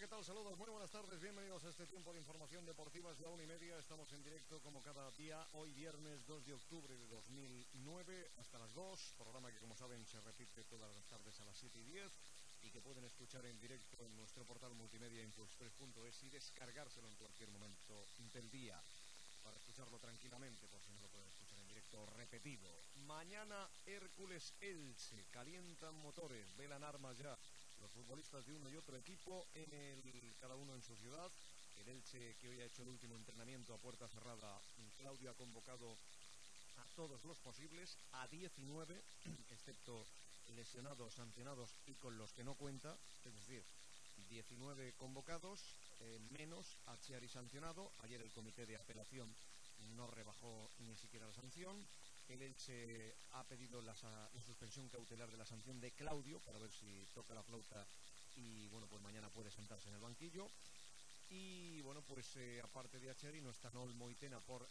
¿qué tal? Saludos, muy buenas tardes, bienvenidos a este tiempo de información deportiva, es la 1:30, estamos en directo como cada día, hoy viernes 2 de octubre de 2009, hasta las 2, programa que como saben se repite todas las tardes a las 7:10 y que pueden escuchar en directo en nuestro portal multimedia impulspress.es y descargárselo en cualquier momento del día, para escucharlo tranquilamente, por si no lo pueden escuchar en directo repetido. Mañana Hércules Elche, calientan motores, velan armas ya los futbolistas de uno y otro equipo, cada uno en su ciudad. El Elche, que hoy ha hecho el último entrenamiento a puerta cerrada, Claudio ha convocado a todos los posibles, a 19, excepto lesionados, sancionados y con los que no cuenta, es decir, 19 convocados, menos a Chiari sancionado. Ayer el comité de apelación no rebajó ni siquiera la sanción. El Elche ha pedido la suspensión cautelar de la sanción de Claudio para ver si toca la flauta y bueno, pues mañana puede sentarse en el banquillo. Y bueno, pues aparte de Acheri no están Olmo y Tena por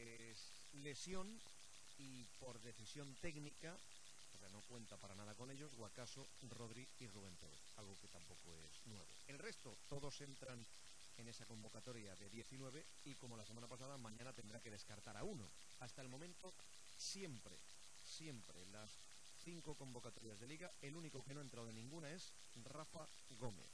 lesión y por decisión técnica, o sea, no cuenta para nada con ellos, Guacaso, Rodri y Rubén Pérez, algo que tampoco es nuevo. El resto, todos entran en esa convocatoria de 19 y como la semana pasada, mañana tendrá que descartar a uno. Hasta el momento, siempre, las 5 convocatorias de Liga, el único que no ha entrado en ninguna es Rafa Gómez.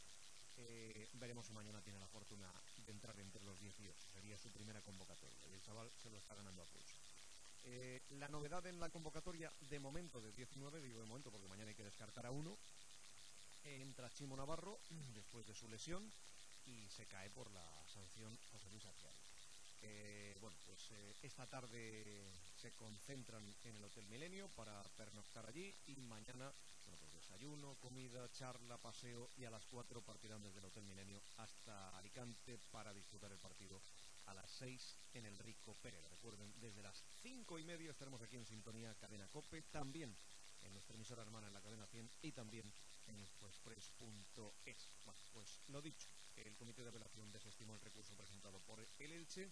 Veremos si mañana tiene la fortuna de entrar entre los 18, sería su primera convocatoria y el chaval se lo está ganando a pulso. La novedad en la convocatoria de momento de 19, digo de momento porque mañana hay que descartar a uno, entra Chimo Navarro después de su lesión y se cae por la sanción José Luis Aciari. Bueno, pues esta tarde se concentran en el Hotel Milenio para pernoctar allí y mañana, bueno, pues desayuno, comida, charla, paseo y a las 4 partirán desde el Hotel Milenio hasta Alicante para disputar el partido a las 6 en el Rico Pérez. Recuerden, desde las 5:30 estaremos aquí en sintonía Cadena COPE, también en nuestra emisora hermana en la Cadena 100 y también en impulspress.es. Bueno, pues lo dicho, el comité de apelación desestimó el recurso presentado por el Elche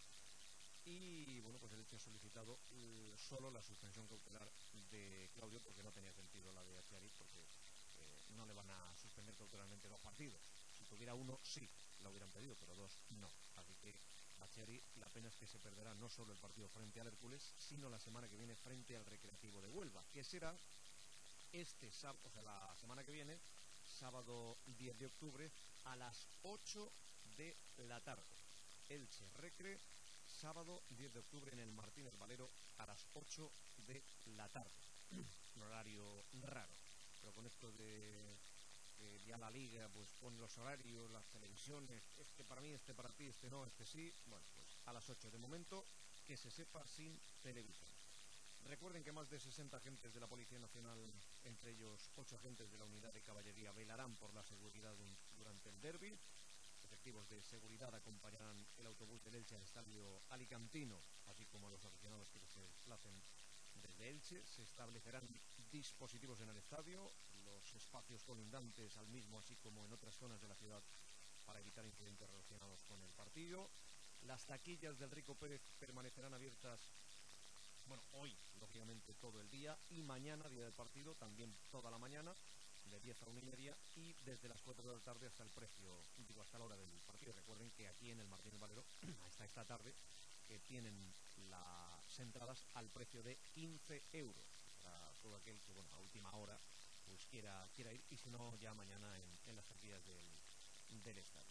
y bueno, pues el Elche ha solicitado solo la suspensión cautelar de Claudio porque no tenía sentido la de Achiari, porque no le van a suspender cautelarmente 2 partidos. Si tuviera uno, sí, la hubieran pedido, pero 2 no. Así que Achiari, la pena es que se perderá no solo el partido frente al Hércules, sino la semana que viene frente al Recreativo de Huelva, que será este sábado, o sea, la semana que viene, sábado 10 de octubre, a las 8 de la tarde. Elche Recre, sábado 10 de octubre en el Martínez Valero a las 8 de la tarde. Un horario raro, pero con esto de ya la Liga pues pone los horarios, las televisiones, este para mí, este para ti, este no, este sí, bueno, pues a las 8 de momento, que se sepa, sin televisión. Recuerden que más de 60 agentes de la Policía Nacional, entre ellos 8 agentes de la Unidad de Caballería, velarán por la seguridad durante el derbi. Efectivos de seguridad acompañarán el autobús del Elche al estadio alicantino, así como los aficionados que se desplacen desde Elche. Se establecerán dispositivos en el estadio, los espacios colindantes al mismo, así como en otras zonas de la ciudad, para evitar incidentes relacionados con el partido. Las taquillas del Rico Pérez permanecerán abiertas, bueno, hoy, lógicamente, todo el día, y mañana, día del partido, también toda la mañana, de 10 a 1:30, y desde las 4 de la tarde hasta el precio, digo, hasta la hora del partido. Recuerden que aquí en el Martínez Valero, hasta esta tarde, que tienen las entradas al precio de 15 euros, para todo aquel que, bueno, a última hora, pues quiera ir, y si no, ya mañana en las taquillas del estadio.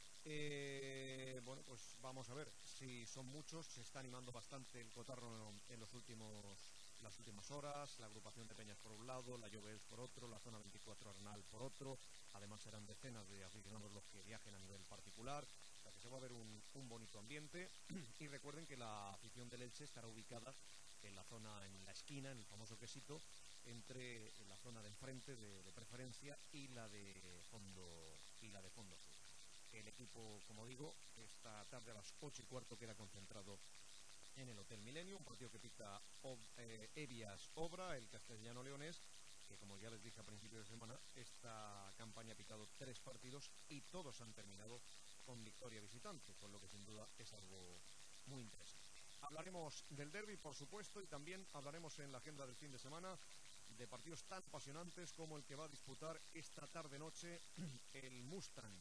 Bueno, pues vamos a ver si son muchos. Se está animando bastante el cotarro en las últimas horas. La agrupación de Peñas por un lado, la Llobels por otro, la zona 24 Arnal por otro. Además serán decenas de aficionados los que viajen a nivel particular, o sea que se va a ver un bonito ambiente. Y recuerden que la afición del Elche estará ubicada en la zona, en la esquina, en el famoso quesito, entre la zona de enfrente de preferencia y la de fondo sur. El equipo, como digo, esta tarde a las 8:15 queda concentrado en el Hotel Milenio, un partido que pita Evias Obra, el castellano leonés, que como ya les dije a principios de semana, esta campaña ha pitado 3 partidos y todos han terminado con victoria visitante, con lo que sin duda es algo muy interesante. Hablaremos del derbi, por supuesto, y también hablaremos en la agenda del fin de semana de partidos tan apasionantes como el que va a disputar esta tarde-noche el Mustang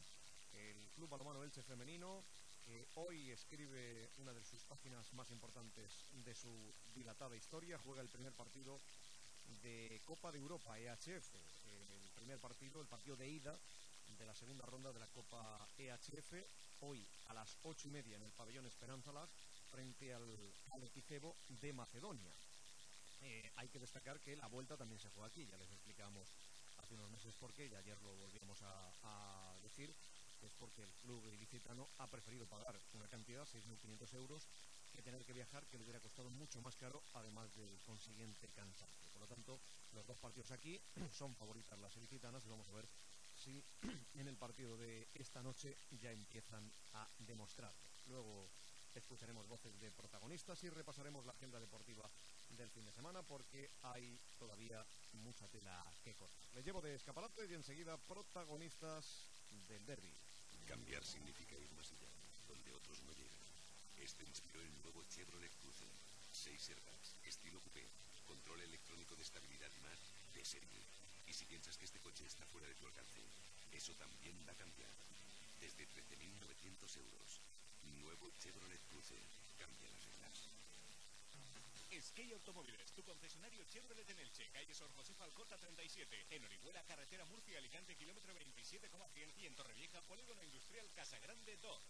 el Club Balonmano Elche femenino, que hoy escribe una de sus páginas más importantes de su dilatada historia, juega el primer partido de Copa de Europa, EHF, el primer partido, el partido de ida de la segunda ronda de la Copa EHF, hoy a las 8:30 en el pabellón Esperanza Lag, frente al Equicebo de Macedonia. Hay que destacar que la vuelta también se juega aquí, ya les explicamos hace unos meses por qué, y ayer lo volvíamos a decir, que es porque el club ilicitano ha preferido pagar una cantidad, 6.500 euros, que tener que viajar, que le hubiera costado mucho más caro, además del consiguiente cansancio. Por lo tanto, los dos partidos aquí son favoritas las ilicitanas, y vamos a ver si en el partido de esta noche ya empiezan a demostrarlo. Luego escucharemos voces de protagonistas y repasaremos la agenda deportiva del fin de semana, porque hay todavía mucha tela que cortar. Les llevo de escaparate y enseguida protagonistas del derbi. Cambiar significa ir más allá, donde otros no llegan. Este inspiró el nuevo Chevrolet Cruze. 6 airbags, estilo coupé, control electrónico de estabilidad y más, de serie. Y si piensas que este coche está fuera de tu alcance, eso también va a cambiar. Desde 13.900 euros. Nuevo Chevrolet Cruze. Cambia las reglas. Esquí Automóviles, tu concesionario Chevrolet en Elche, calle Sor Josefa Alcorta 37, en Orihuela, carretera Murcia-Alicante, kilómetro 27,100 y en Torrevieja, polígono industrial Casagrande 2.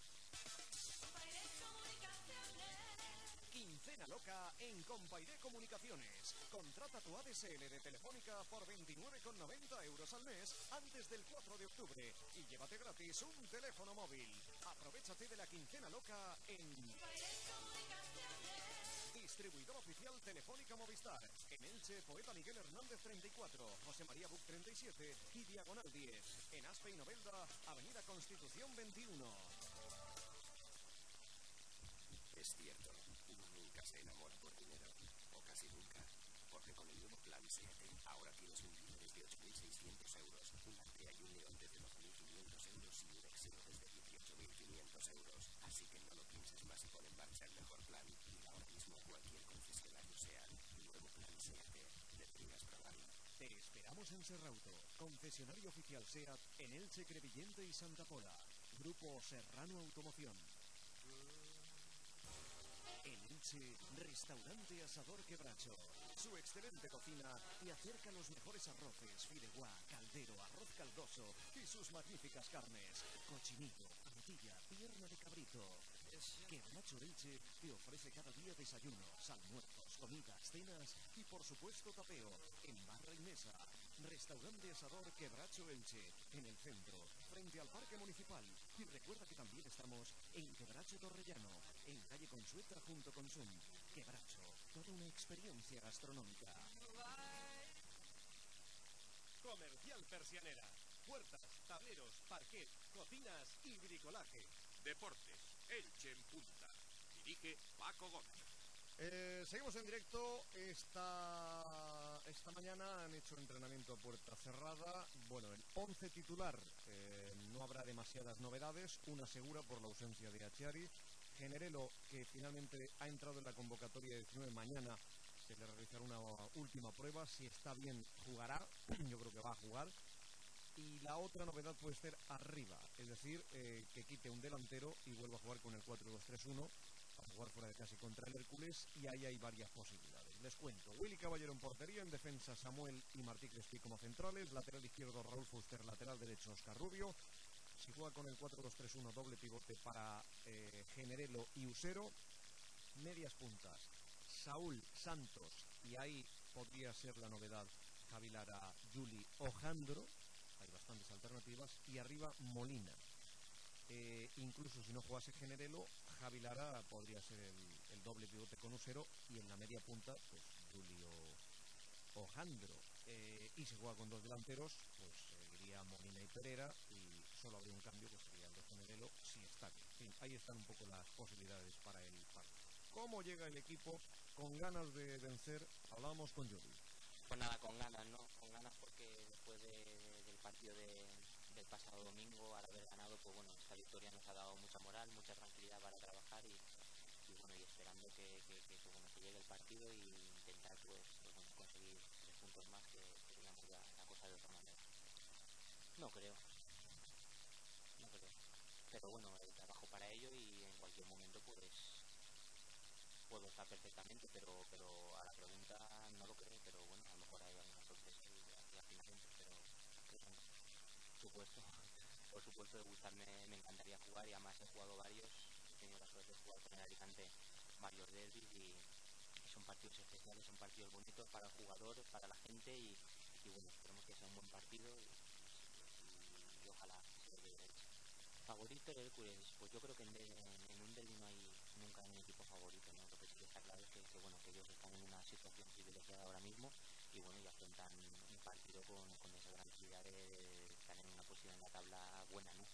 Quincena loca en Compairé Comunicaciones. Contrata tu ADSL de Telefónica por 29,90 euros al mes antes del 4 de octubre y llévate gratis un teléfono móvil. Aprovechate de la quincena loca en distribuidor oficial Telefónica Movistar. En Elche, Poeta Miguel Hernández 34, José María Buc 37 y Diagonal 10. En Aspe y Novelda, Avenida Constitución 21. Es cierto, uno nunca se enamora por dinero, o casi nunca, porque con el nuevo plan SEAT ahora tienes un Dino desde 8.600 euros, un Altea y un León desde 12.500 euros y un Exeo desde 18.500 euros. Así que no lo pienses más y pon en marcha el mejor plan. Y ahora mismo a cualquier concesionario SEAT. Nuevo plan SEAT, deberías probarlo. Te esperamos en Serrauto, concesionario oficial SEAT en Elche, Crevillente y Santa Pola. Grupo Serrano Automoción. En Elche, Restaurante Asador Quebracho. Su excelente cocina te acerca los mejores arroces, fideuá, caldero, arroz caldoso y sus magníficas carnes. Cochinillo, frutilla, pierna de cabrito. Quebracho Elche te ofrece cada día desayunos, almuerzos, comidas, cenas y por supuesto tapeo en barra y mesa. Restaurante Asador Quebracho Elche, en el centro, frente al Parque Municipal. Y recuerda que también estamos en Quebracho Torrellano, en calle Consuetra junto con Zoom. Quebracho, toda una experiencia gastronómica. Comercial Persianera. Puertas, tableros, parquet, cocinas y bricolaje. Deportes, Elche en punta. Dirige Paco Gómez. Seguimos en directo. Esta mañana han hecho entrenamiento a puerta cerrada. Bueno, el 11 titular no habrá demasiadas novedades. Una segura por la ausencia de Achiari. Generelo, que finalmente ha entrado en la convocatoria 19, mañana se le realizará una última prueba. Si está bien, jugará. Yo creo que va a jugar. Y la otra novedad puede ser arriba, es decir, que quite un delantero y vuelva a jugar con el 4-2-3-1, a jugar fuera de casa contra el Hércules, y ahí hay varias posibilidades. Les cuento: Willy Caballero en portería, en defensa Samuel y Martí Crespi como centrales, lateral izquierdo Raúl Fuster, lateral derecho Óscar Rubio. Si juega con el 4-2-3-1, doble pivote para Generelo y Usero. Medias puntas Saúl, Santos, y ahí podría ser la novedad, Javi Lara, Juli o Jandro. Hay bastantes alternativas. Y arriba Molina. Incluso si no jugase Generelo, Javi Lara podría ser el doble pivote con Usero, y en la media punta pues Julio o Jandro. Y si juega con dos delanteros, pues iría Molina y Pereira, y solo habría un cambio, que sería el de Generelo, si está bien. En fin, ahí están un poco las posibilidades para el partido. ¿Cómo llega el equipo? Con ganas de vencer. Hablábamos con Jordi. Pues nada, con ganas, ¿no? Con ganas porque después del partido del pasado domingo, al haber ganado, pues bueno, esta victoria nos ha dado mucha moral, mucha tranquilidad para trabajar y bueno, y esperando que bueno, que llegue el partido y intentar pues bueno, conseguir 3 puntos más, que digamos la cosa de otra manera. No creo. pero bueno, trabajo para ello y en cualquier momento pues puedo estar perfectamente, pero a la pregunta no lo creo, pero bueno, a lo mejor hay alguna sorpresa y al final entro, pero bueno, supuesto, por supuesto de gustarme, me encantaría jugar y además he jugado varios, he tenido la suerte de jugar con el Alicante varios derbis y son partidos especiales, son partidos bonitos para el jugador, para la gente y bueno, esperemos que sea un buen partido y ojalá se lo lleve el Elche. Favorito el Hércules, pues yo creo que en un derbi no hay nunca un equipo favorito, ¿no? Lo que sí que está claro es que bueno, que ellos están en una situación privilegiada ahora mismo y bueno, y afrontan un partido con esa tranquilidad de estar en una posición en la tabla buena, ¿no?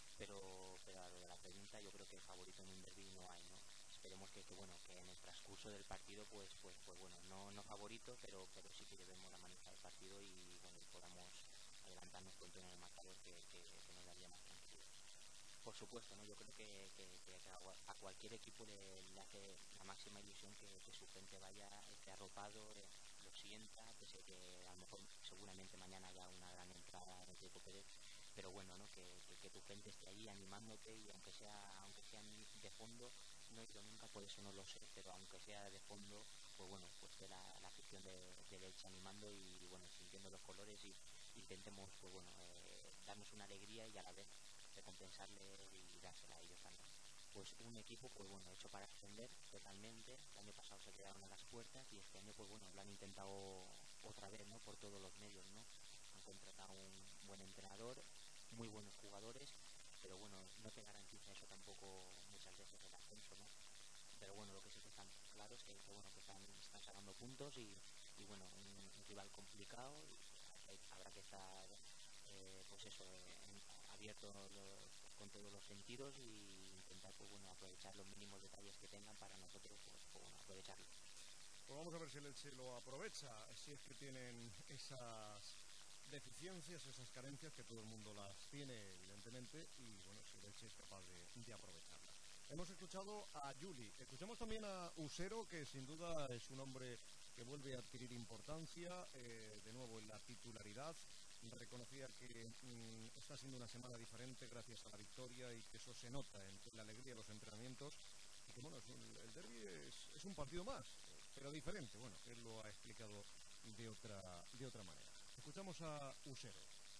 Pero a lo de la pregunta, yo creo que favorito en un derbi no hay, ¿no? Esperemos que bueno, que en el transcurso del partido pues bueno, no favorito, pero sí que llevemos la maneja del partido y bueno, y podamos adelantarnos pronto en el marcador que nos daría más tranquilidad. Por supuesto, ¿no? Yo creo que a cualquier equipo le hace la máxima ilusión que su gente vaya, esté arropado, lo sienta, pese a que a lo mejor seguramente mañana haya una gran entrada en el Checo Pérez, pero bueno, ¿no? Que tu gente esté allí animándote y aunque sea de fondo, no he ido nunca, por eso no lo sé, pero aunque sea de fondo, pues bueno, pues que la afición de Elche animando y bueno, sintiendo los colores y intentemos, pues bueno, darnos una alegría y a la vez recompensarle y dársela a ellos también. Pues un equipo, pues bueno, hecho para ascender totalmente. El año pasado se quedaron a las puertas y este año, pues bueno, lo han intentado otra vez, ¿no? Por todos los medios, ¿no? Han contratado un buen entrenador, muy buenos jugadores, pero bueno, no te garantiza eso tampoco muchas veces el ascenso, ¿no? Pero bueno, lo que sí que está claro es que bueno, que están sacando puntos y bueno, un rival complicado y habrá que estar pues eso, abierto con todos los sentidos y intentar pues bueno, aprovechar los mínimos detalles que tengan para nosotros pues bueno, aprovecharlo. Pues vamos a ver si el Elche lo aprovecha, si es que tienen esas deficiencias, esas carencias, que todo el mundo las tiene, evidentemente, y bueno, si el Elche es capaz de aprovecharlas. Hemos escuchado a Juli, escuchamos también a Usero, que sin duda es un hombre que vuelve a adquirir importancia, de nuevo en la titularidad. Reconocía que está siendo una semana diferente gracias a la victoria y que eso se nota en la alegría de los entrenamientos. Y que bueno, el derbi es un partido más, pero diferente. Bueno, él lo ha explicado de otra manera. Escuchamos a Usero.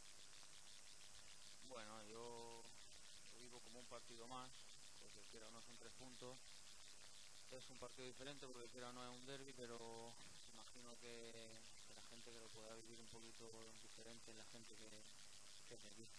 Bueno, yo lo vivo como un partido más, porque quiera o no son 3 puntos. Es un partido diferente porque quiera o no es un derbi, pero imagino que la gente que lo pueda vivir un poquito diferente es la gente que es de aquí.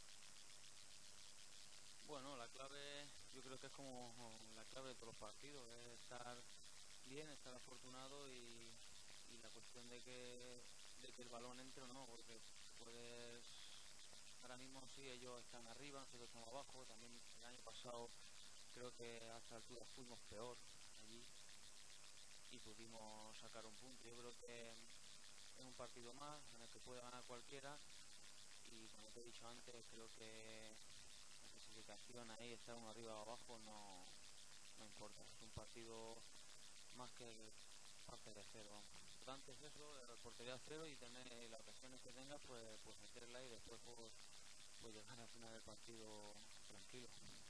Bueno, la clave yo creo que es como la clave de todos los partidos, es estar bien, estar afortunado y la cuestión de que el balón entre o no, porque puedes, ahora mismo sí ellos están arriba, nosotros estamos abajo, también el año pasado creo que a esta altura fuimos peor allí y pudimos sacar un punto. Yo creo que es un partido más en el que puede ganar cualquiera y como te he dicho antes, creo que la clasificación ahí, estar uno arriba o abajo, no importa. Es un partido más que parte de cero. Lo importante es eso, de la portería cero y tener las ocasiones que tengas, pues meterla y después pues llegar al final del partido tranquilo.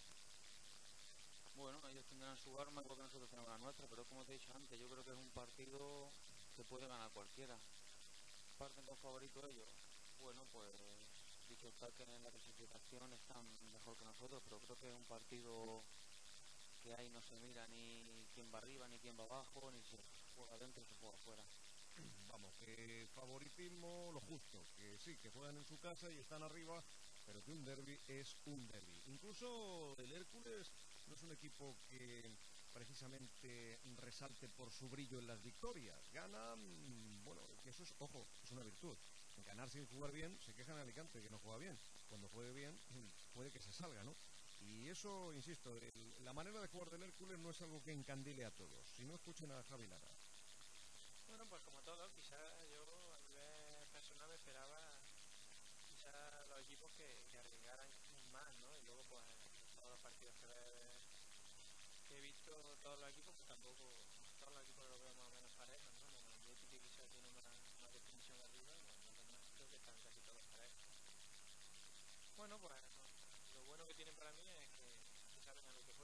Bueno, ellos tendrán su arma igual que nosotros tenemos la nuestra, pero como te he dicho antes, yo creo que es un partido que puede ganar cualquiera. ¿Parten con favorito ellos? Bueno, pues dicho está que en la clasificación están mejor que nosotros, pero creo que es un partido que ahí no se mira ni quién va arriba, ni quién va abajo, ni se juega adentro, se juega afuera. Vamos, que favoritismo lo justo, que sí, que juegan en su casa y están arriba, pero que un derbi es un derbi. Incluso el Hércules no es un equipo que precisamente resalte por su brillo en las victorias. Gana, bueno, que eso es, ojo, es una virtud. Ganar sin jugar bien, se quejan en Alicante que no juega bien. Cuando juegue bien, puede que se salga, ¿no? Y eso, insisto, la manera de jugar del Hércules no es algo que encandile a todos. Si no, escuchen a Javi Lara. Bueno, pues como todo, quizás yo a nivel personal me esperaba quizás los equipos que arriesgaran más, ¿no? Y luego pues todos los partidos que he visto, todos los equipos, pues tampoco, todos los equipos los veo más o menos parejos, ¿no? Menos el Betis que quizás tiene más definición arriba, los demás creo que están casi todos parejos. Bueno, pues lo bueno que tienen para mí es que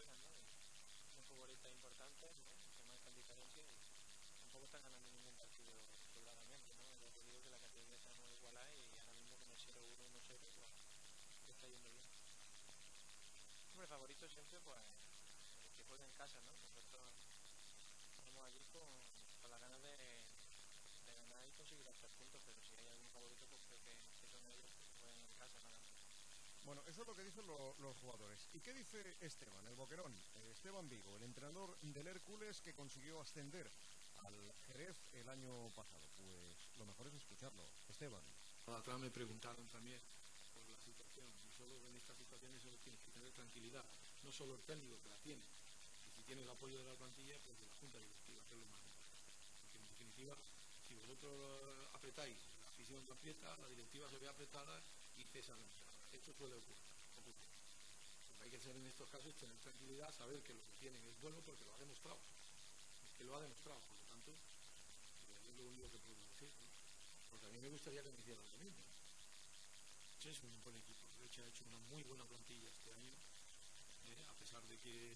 llegan, ¿no? Y son futbolistas importantes, ¿no? Que marcan diferencia y tampoco están ganando ningún partido sobradamente, ¿no? Ya te digo que la categoría está muy igualada y ahora mismo con el 0-1, 1-0, pues le está yendo bien. Hombre, favorito siempre, pues, el que juega en casa, ¿no? Nosotros estamos allí con las ganas de ganar y conseguir los 3 puntos, pero si hay algún favorito, pues creo que son ellos que juegan en casa nada más. Bueno, eso es lo que dicen los jugadores. ¿Y qué dice Esteban, el boquerón? Esteban Vigo, el entrenador del Hércules que consiguió ascender al Jerez el año pasado. Pues lo mejor es escucharlo. Esteban. Atrás me preguntaron también por la situación. Y solo en estas situaciones solo tienes que tener tranquilidad. No solo el técnico que la tiene. Y si tiene el apoyo de la plantilla, pues de la junta directiva, que es lo más importante. Porque en definitiva, si vosotros apretáis, la afición se aprieta, la directiva se ve apretada y cesa la entrada. Esto suele ocurrir. Lo que hay que hacer en estos casos es tener tranquilidad, saber que lo que tienen es bueno porque lo ha demostrado. Es que lo ha demostrado, por lo tanto, es lo único que puedo decir, ¿no? Porque a mí me gustaría que me hicieran lo mismo. Leche es un buen equipo. Leche ha hecho una muy buena plantilla este año, a pesar de que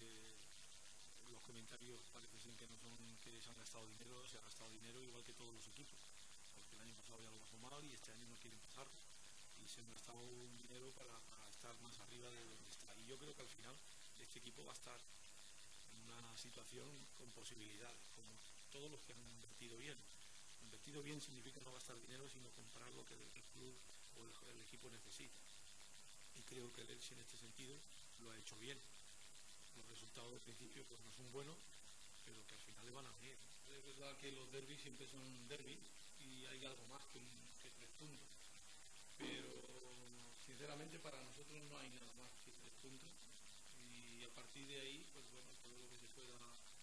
los comentarios parece ser que no son que se han gastado dinero, se ha gastado dinero igual que todos los equipos. Porque el año pasado ya lo bajó mal y este año no quieren pasarlo. Y se han gastado un dinero para estar más arriba de donde está. Y yo creo que al final este equipo va a estar en una situación con posibilidades, como todos los que han invertido bien. Invertido bien significa no gastar dinero, sino comprar lo que el club o el equipo necesita. Y creo que el Elche en este sentido lo ha hecho bien. Los resultados del principio pues no son buenos, pero que al final le van a venir. Es verdad que los derbis siempre son derbis y hay algo más que 3 puntos. Pero sinceramente para nosotros no hay nada más que 3 puntos. Y a partir de ahí, pues bueno, todo lo que se pueda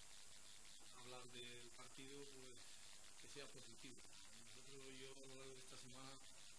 hablar del partido, pues que sea positivo. Nosotros, yo a lo largo de esta semana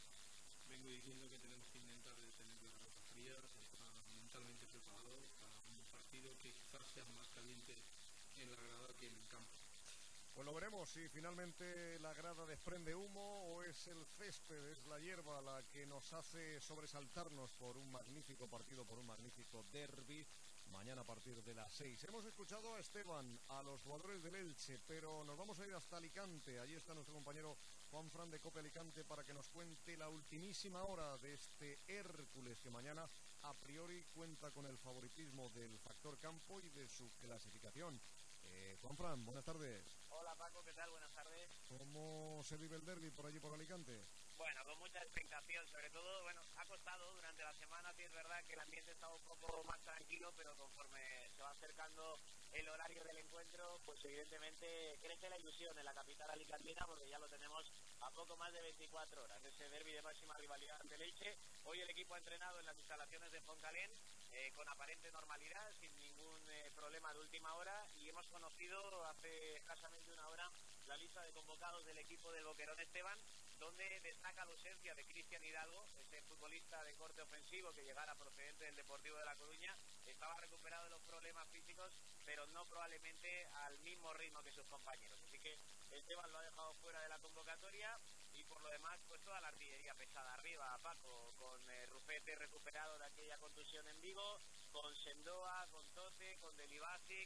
vengo diciendo que tenemos que intentar tener la cabeza fría, estar mentalmente preparados para un partido que quizás sea más caliente en la grada que en el campo. Pues lo veremos si finalmente la grada desprende humo o es el césped, es la hierba la que nos hace sobresaltarnos por un magnífico partido, por un magnífico derbi. Mañana a partir de las 6. Hemos escuchado a Esteban, a los jugadores del Elche, pero nos vamos a ir hasta Alicante. Allí está nuestro compañero Juan Fran de Cope Alicante para que nos cuente la ultimísima hora de este Hércules que mañana a priori cuenta con el favoritismo del factor campo y de su clasificación. Juan Fran, buenas tardes. Hola Paco, ¿qué tal? Buenas tardes. ¿Cómo se vive el derbi por allí por Alicante? Bueno, con mucha expectación, sobre todo, bueno, ha costado durante la semana, sí es verdad que el ambiente estaba un poco más tranquilo, pero conforme se va acercando el horario del encuentro, pues evidentemente crece la ilusión en la capital alicantina porque ya lo tenemos a poco más de 24 horas. Ese derbi de máxima rivalidad ante Elche. Hoy el equipo ha entrenado en las instalaciones de Foncalén con aparente normalidad, sin ningún problema de última hora, y hemos conocido hace escasamente una hora la lista de convocados del equipo del Boquerón Esteban, donde destaca la ausencia de Cristian Hidalgo, ese futbolista de corte ofensivo que llegara procedente del Deportivo de La Coruña. Estaba recuperado de los problemas físicos, pero no probablemente al mismo ritmo que sus compañeros. Así que Esteban lo ha dejado fuera de la convocatoria y por lo demás pues toda la artillería pesada arriba, Paco, con Rufete recuperado de aquella contusión en Vigo, con Sendoa, con Tote, con Delibasic,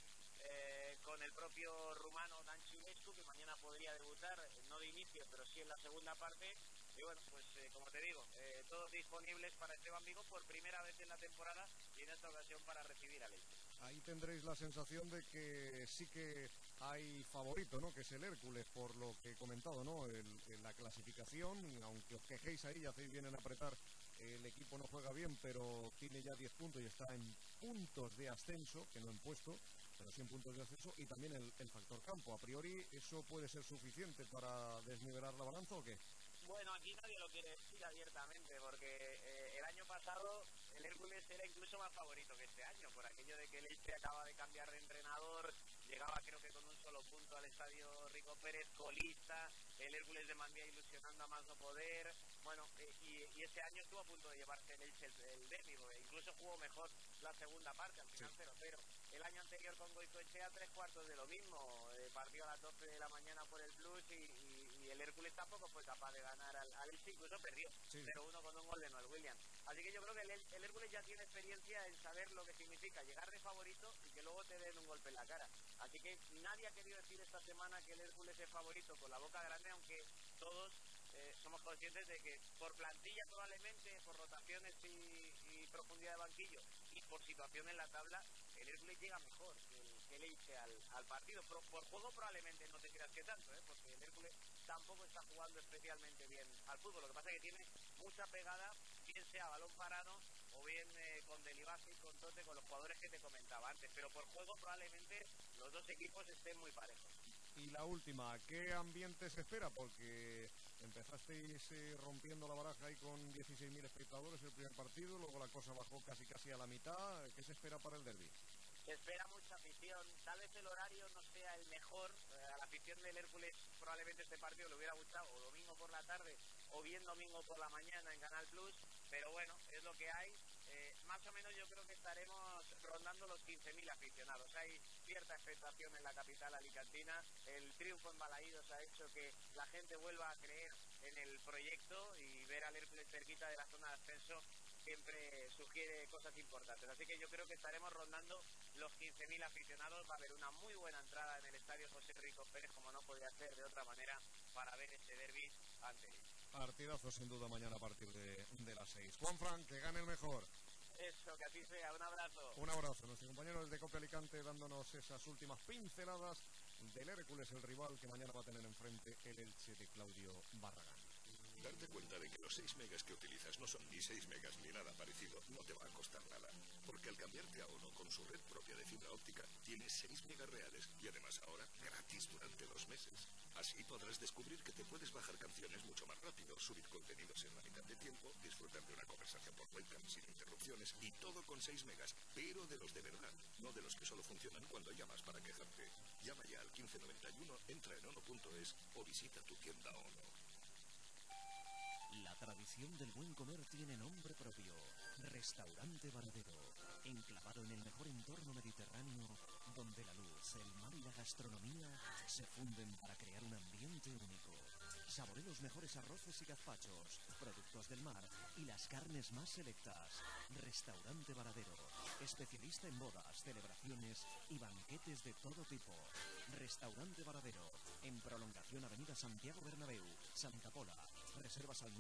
con el propio rumano Dan Chilescu, que mañana podría debutar, no de inicio, pero sí en la segunda parte. Y bueno, pues como te digo, todos disponibles para Esteban Vigo por primera vez en la temporada y en esta ocasión para recibir a Elche. Ahí tendréis la sensación de que sí que hay favorito, ¿no? Que es el Hércules, por lo que he comentado, ¿no? La clasificación, aunque os quejéis ahí y hacéis bien en apretar, el equipo no juega bien, pero tiene ya 10 puntos y está en puntos de ascenso, que no en puesto, pero sí en puntos de ascenso, y también el factor campo. A priori, ¿eso puede ser suficiente para desnivelar la balanza o qué? Bueno, aquí nadie lo quiere decir abiertamente, porque el año pasado el Hércules era incluso más favorito que este año, por aquello de que el Elche acaba de cambiar de entrenador, llegaba creo que con un solo punto al estadio Rico Pérez, colista, el Hércules de Mandía ilusionando a más no poder, bueno, y ese año estuvo a punto de llevarse el derbi, incluso jugó mejor la segunda parte, al final 0-0. El año anterior con Goicoechea 3/4 de lo mismo, partió a las 12 de la mañana por el Plus y el Hércules tampoco fue capaz de ganar al Elche, incluso perdió 0-1 con un gol de Noel Williams. Así que yo creo que el Hércules ya tiene experiencia en saber lo que significa llegar de favorito y que luego te den un golpe en la cara. Así que nadie ha querido decir esta semana que el Hércules es favorito con la boca grande, aunque todos somos conscientes de que por plantilla probablemente, por rotaciones y profundidad de banquillo y por situación en la tabla, el Hércules llega mejor que el Elche al partido. Por juego probablemente no te creas que tanto, porque el Hércules tampoco está jugando especialmente bien al fútbol. Lo que pasa es que tiene mucha pegada, bien sea balón parado o bien con Delibasi y con Tote, con los jugadores que te comentaba antes. Pero por juego probablemente los dos equipos estén muy parejos. Y la última, ¿qué ambiente se espera? Porque empezasteis rompiendo la baraja ahí con 16.000 espectadores el primer partido, luego la cosa bajó casi a la mitad. ¿Qué se espera para el derbi? Se espera mucha afición, tal vez el horario no sea el mejor, a la afición del Hércules probablemente este partido le hubiera gustado o domingo por la tarde o bien domingo por la mañana en Canal Plus, pero bueno, es lo que hay. Más o menos yo creo que estaremos rondando los 15.000 aficionados. Hay cierta expectación en la capital alicantina. El triunfo en Balaídos ha hecho que la gente vuelva a creer en el proyecto y ver al Hércules cerquita de la zona de ascenso siempre sugiere cosas importantes. Así que yo creo que estaremos rondando los 15.000 aficionados. Va a haber una muy buena entrada en el estadio José Rico Pérez, como no podía ser de otra manera, para ver este derbi ante él. Partidazo sin duda mañana a partir de las 6. Juanfran, que gane el mejor. Eso, que así sea. Un abrazo. Un abrazo. Nuestro compañero desde Cope Alicante dándonos esas últimas pinceladas del Hércules, el rival que mañana va a tener enfrente el Elche de Claudio Barragán. Darte cuenta de que los 6 megas que utilizas no son ni 6 megas ni nada parecido no te va a costar nada. Porque al cambiarte a Ono con su red propia de fibra óptica, tienes 6 megas reales y además ahora gratis durante 2 meses. Así podrás descubrir que te puedes bajar canciones mucho más rápido, subir contenidos en la mitad de tiempo, disfrutar de una conversación por webcam sin interrupciones y todo con 6 megas, pero de los de verdad, no de los que solo funcionan cuando llamas para quejarte. Llama ya al 1591, entra en ono.es o visita tu tienda Ono. La tradición del buen comer tiene nombre propio. Restaurante Varadero, enclavado en el mejor entorno mediterráneo, donde la luz, el mar y la gastronomía se funden para crear un ambiente único. Saboree los mejores arroces y gazpachos, productos del mar y las carnes más selectas. Restaurante Varadero, especialista en bodas, celebraciones y banquetes de todo tipo. Restaurante Varadero, en prolongación Avenida Santiago Bernabéu, Santa Pola. Reservas al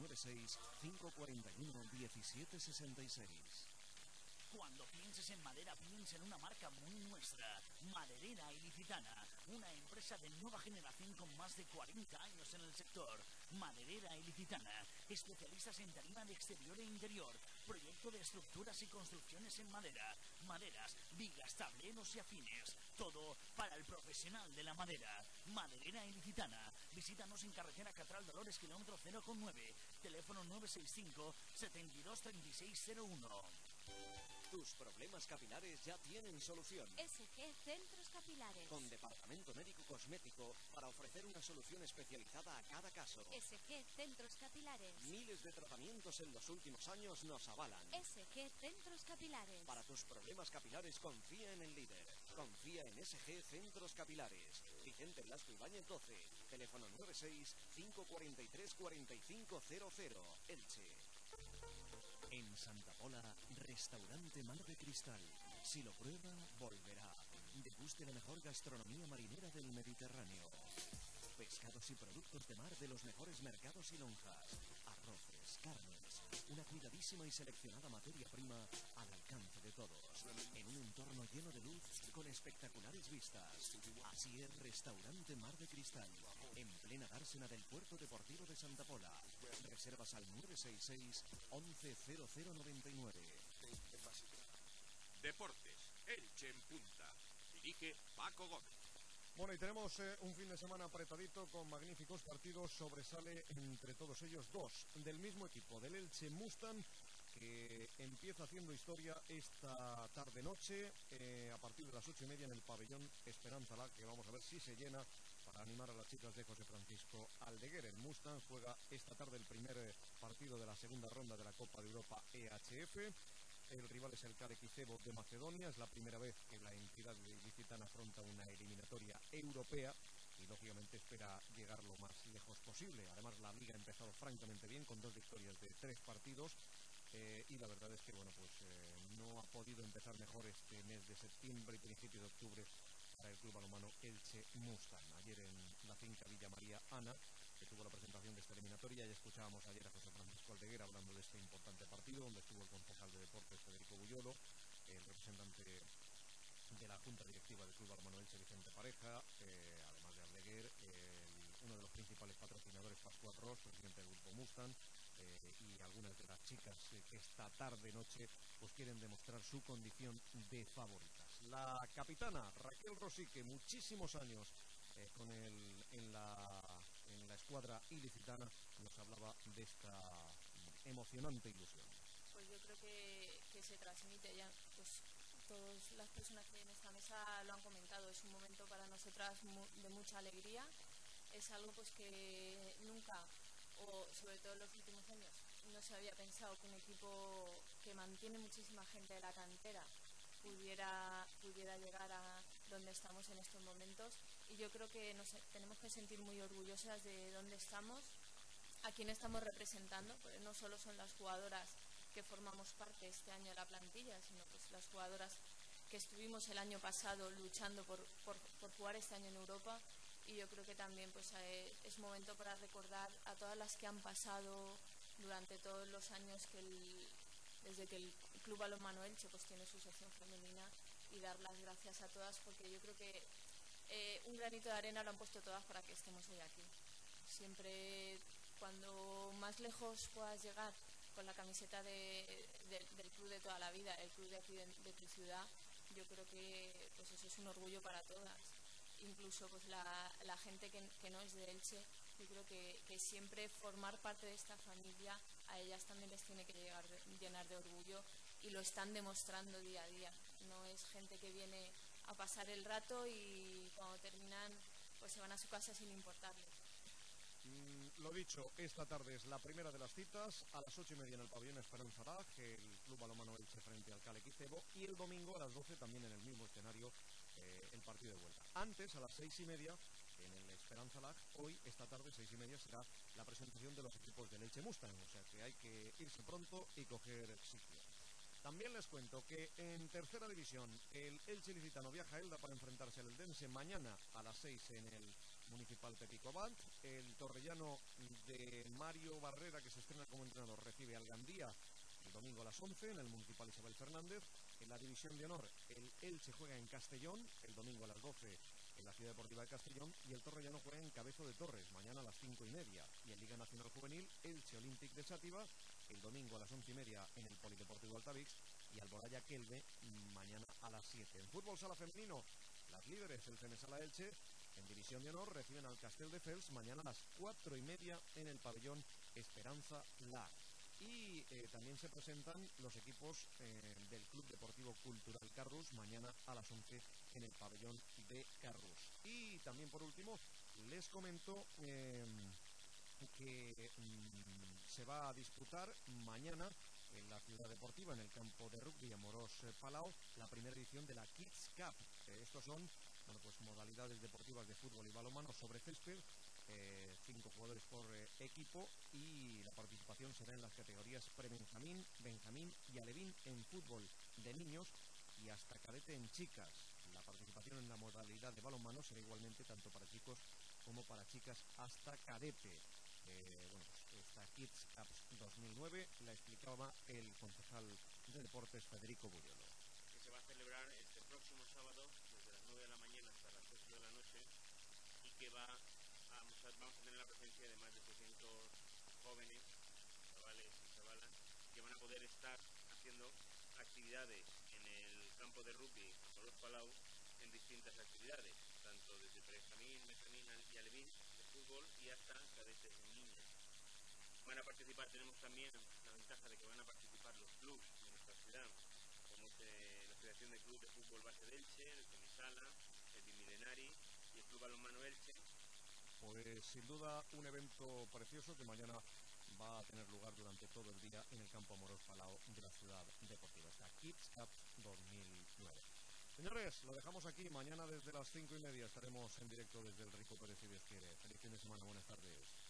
96-541-1766. Cuando pienses en madera, piensa en una marca muy nuestra, Maderera Ilicitana, una empresa de nueva generación con más de 40 años en el sector. Maderera Ilicitana, especialistas en tarima de exterior e interior, proyecto de estructuras y construcciones en madera, maderas, vigas, tableros y afines, todo para el profesional de la madera. Maderera Ilicitana, visítanos en carretera Catral Dolores, kilómetro 0,9, teléfono 965 72 3601. Tus problemas capilares ya tienen solución. SG Centros Capilares. Con departamento médico cosmético para ofrecer una solución especializada a cada caso. SG Centros Capilares. Miles de tratamientos en los últimos años nos avalan. SG Centros Capilares. Para tus problemas capilares confía en el líder. Confía en SG Centros Capilares. Vicente Blasco Ibáñez 12. Teléfono 96 543 4500. Elche. En Santa Pola, restaurante Mar de Cristal. Si lo prueba, volverá. Deguste la mejor gastronomía marinera del Mediterráneo. Pescados y productos de mar de los mejores mercados y lonjas. Arroces, carnes. Una cuidadísima y seleccionada materia prima al alcance de todos. En un entorno lleno de luz con espectaculares vistas. Así es Restaurante Mar de Cristal. En plena dársena del Puerto Deportivo de Santa Pola. Reservas al 966 110099. Deportes, Elche en punta. Dirige Paco Gómez. Bueno, y tenemos un fin de semana apretadito con magníficos partidos. Sobresale entre todos ellos dos del mismo equipo, del Elche Mustang, que empieza haciendo historia esta tarde-noche a partir de las 8:30 en el pabellón Esperanza La, que vamos a ver si se llena para animar a las chicas de José Francisco Aldeguer. El Mustang juega esta tarde el primer partido de la segunda ronda de la Copa de Europa EHF. El rival es el Carek Icebo de Macedonia. Es la primera vez que la entidad ilicitana afronta una eliminatoria europea y lógicamente espera llegar lo más lejos posible. Además, la liga ha empezado francamente bien con 2 victorias de 3 partidos. Y la verdad es que no ha podido empezar mejor este mes de septiembre y principio de octubre para el club balonmano Elche Mustang. Ayer en la finca Villa María Ana, que tuvo la presentación de esta eliminatoria, ya escuchábamos ayer a José Francisco Aldeguer hablando de este importante partido, donde estuvo el concejal de deportes Federico Bullolo, el representante de la junta directiva del club balonmano Elche, Vicente Pareja, además de Aldeguer, uno de los principales patrocinadores, Pascual Ross, presidente del grupo Mustang, y algunas de las chicas que esta tarde-noche quieren demostrar su condición de favoritas. La capitana Raquel Rosique, muchísimos años en la escuadra ilicitana, nos hablaba de esta emocionante ilusión. Pues yo creo que se transmite ya, pues todas las personas que hay en esta mesa lo han comentado, es un momento para nosotras de mucha alegría, es algo pues que nunca, o sobre todo en los últimos años, no se había pensado que un equipo que mantiene muchísima gente de la cantera pudiera llegar a donde estamos en estos momentos, y yo creo que tenemos que sentir muy orgullosas de dónde estamos, a quién estamos representando, porque no solo son las jugadoras que formamos parte este año de la plantilla, sino pues las jugadoras que estuvimos el año pasado luchando por jugar este año en Europa. Y yo creo que también pues es momento para recordar a todas las que han pasado durante todos los años desde que el Club Balonmano Elche pues tiene su sección femenina, y dar las gracias a todas, porque yo creo que un granito de arena lo han puesto todas para que estemos hoy aquí. Siempre, cuando más lejos puedas llegar con la camiseta del club de toda la vida, el club de aquí de tu ciudad, yo creo que pues eso es un orgullo para todas. Incluso pues la gente que no es de Elche, yo creo que siempre formar parte de esta familia a ellas también les tiene que llenar de orgullo, y lo están demostrando día a día. No es gente que viene a pasar el rato y cuando terminan pues se van a su casa sin importarles. Lo dicho, esta tarde es la primera de las citas, a las 8:30 en el pabellón Esperanza Lag, el Club Balonmano Elche frente al Carek Icebo, y el domingo a las 12 también en el mismo escenario el partido de vuelta. Antes, a las 6:30 en el Esperanza Lag, hoy, esta tarde, 6:30, será la presentación de los equipos del Elche Mustang, o sea que hay que irse pronto y coger sitio. También les cuento que en tercera división el Elche ilicitano viaja a Elda para enfrentarse al Eldense mañana a las 6 en el Municipal Pepico Abad. El torrellano de Mario Barrera, que se estrena como entrenador, recibe al Gandía el domingo a las 11 en el Municipal Isabel Fernández. En la división de honor, el Elche juega en Castellón el domingo a las 12 en la Ciudad Deportiva de Castellón, y el torrellano juega en Cabezo de Torres mañana a las 5:30. Y en Liga Nacional Juvenil, Elche Olympic de Xàtiva el domingo a las 11:30 en el Polideportivo Altavix, y Alboraya Kelme mañana a las 7. En fútbol sala femenino, las líderes, el CN Sala Elche, en división de honor reciben al Castelldefels mañana a las 4:30 en el pabellón Esperanza Lag. Y también se presentan los equipos del Club Deportivo Cultural Carrus mañana a las 11 en el pabellón de Carrus. Y también, por último, les comento que se va a disputar mañana en la Ciudad Deportiva, en el campo de rugby Amorós Palau, la primera edición de la Kids Cup. Estos son modalidades deportivas de fútbol y balonmano sobre césped, 5 jugadores por equipo, y la participación será en las categorías pre-benjamín, benjamín y alevín en fútbol de niños, y hasta cadete en chicas. La participación en la modalidad de balonmano será igualmente tanto para chicos como para chicas hasta cadete. Esta Kids Cup 2009 la explicaba el concejal de deportes Federico Bullolo. Que se va a celebrar este próximo sábado desde las 9 de la mañana hasta las 8 de la noche, y que vamos a tener la presencia de más de 600 jóvenes, chavales y chavalas, que van a poder estar haciendo actividades en el campo de rugby Amorós Palau, en distintas actividades, tanto desde benjamín y alevín de fútbol y hasta cadetes en niñas. Van a participar, tenemos también la ventaja de que van a participar los clubs de nuestra ciudad, como es la Federación de Club de Fútbol Base de Elche, el Tenisala, el Bimilenari y el Club Balonmano Elche, Pues sin duda un evento precioso que mañana va a tener lugar durante todo el día en el campo Amorós Palau de la ciudad deportiva. Esta Kids Cup 2009. Señores, lo dejamos aquí. Mañana desde las 5:30 estaremos en directo desde el Rico Pérez, si Dios quiere. Feliz fin de semana, buenas tardes.